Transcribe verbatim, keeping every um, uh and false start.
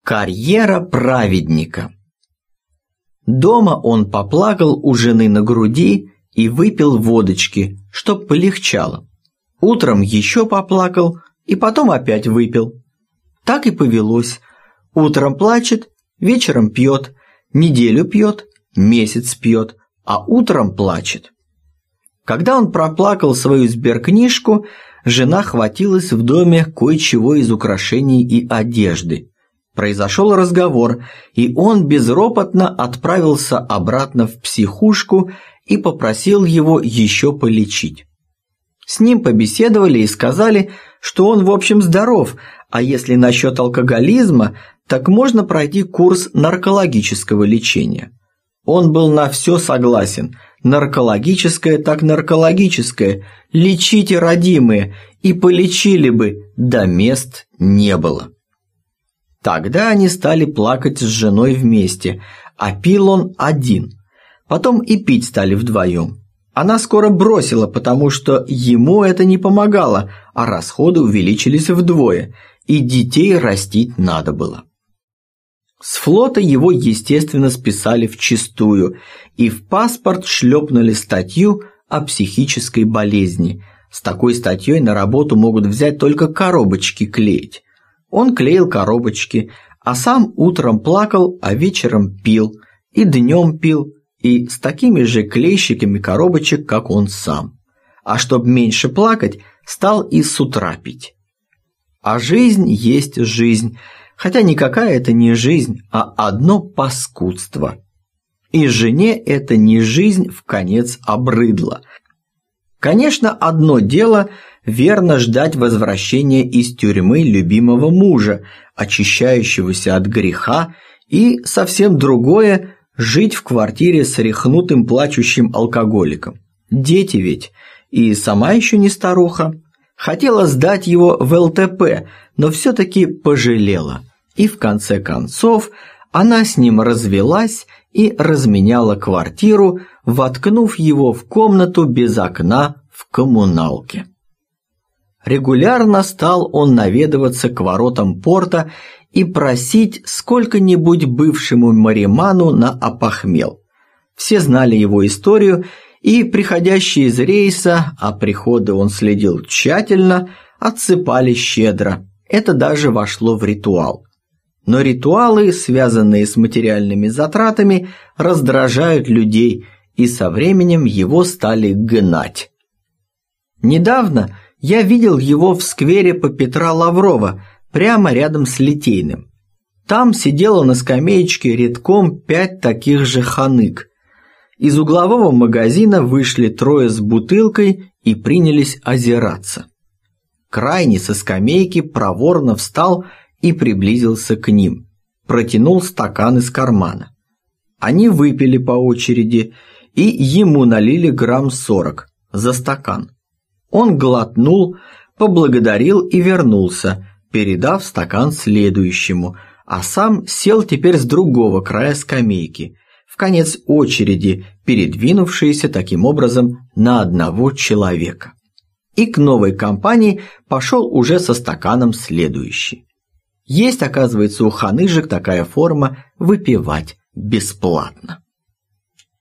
Карьера праведника. Дома он поплакал у жены на груди и выпил водочки, чтоб полегчало. Утром еще поплакал и потом опять выпил. Так и повелось. Утром плачет, вечером пьет, неделю пьет, месяц пьет, а утром плачет. Когда он проплакал свою сберкнижку, жена хватилась в доме кое-чего из украшений и одежды. Произошел разговор, и он безропотно отправился обратно в психушку и попросил его еще полечить. С ним побеседовали и сказали, что он в общем здоров, а если насчет алкоголизма, так можно пройти курс наркологического лечения. Он был на все согласен, наркологическое так наркологическое, лечите, родимые, и полечили бы, да мест не было. Тогда они стали плакать с женой вместе, а пил он один. Потом и пить стали вдвоем. Она скоро бросила, потому что ему это не помогало, а расходы увеличились вдвое, и детей растить надо было. С флота его, естественно, списали вчистую, и в паспорт шлепнули статью о психической болезни. С такой статьей на работу могут взять только коробочки клеить. Он клеил коробочки, а сам утром плакал, а вечером пил, и днем пил, и с такими же клейщиками коробочек, как он сам. А чтоб меньше плакать, стал и с утра пить. А жизнь есть жизнь, хотя никакая это не жизнь, а одно паскудство. И жене это не жизнь вконец обрыдла. Конечно, одно дело верно ждать возвращения из тюрьмы любимого мужа, очищающегося от греха, и совсем другое – жить в квартире с рехнутым плачущим алкоголиком. Дети ведь, и сама еще не старуха. Хотела сдать его в эл тэ пэ, но все-таки пожалела. И в конце концов она с ним развелась и разменяла квартиру, воткнув его в комнату без окна в коммуналке. Регулярно стал он наведываться к воротам порта и просить сколько-нибудь бывшему мариману на опохмел. Все знали его историю, и приходящие из рейса, а приходы он следил тщательно, отсыпали щедро. Это даже вошло в ритуал. Но ритуалы, связанные с материальными затратами, раздражают людей, и со временем его стали гнать. Недавно я видел его в сквере по Петра Лаврова, прямо рядом с Литейным. Там сидело на скамеечке рядком пять таких же ханык. Из углового магазина вышли трое с бутылкой и принялись озираться. Крайний со скамейки проворно встал и приблизился к ним. Протянул стакан из кармана. Они выпили по очереди, и ему налили грамм сорок за стакан. Он глотнул, поблагодарил и вернулся, передав стакан следующему, а сам сел теперь с другого края скамейки, в конец очереди, передвинувшиеся таким образом на одного человека. И к новой компании пошел уже со стаканом следующий. Есть, оказывается, у ханыжек такая форма выпивать бесплатно.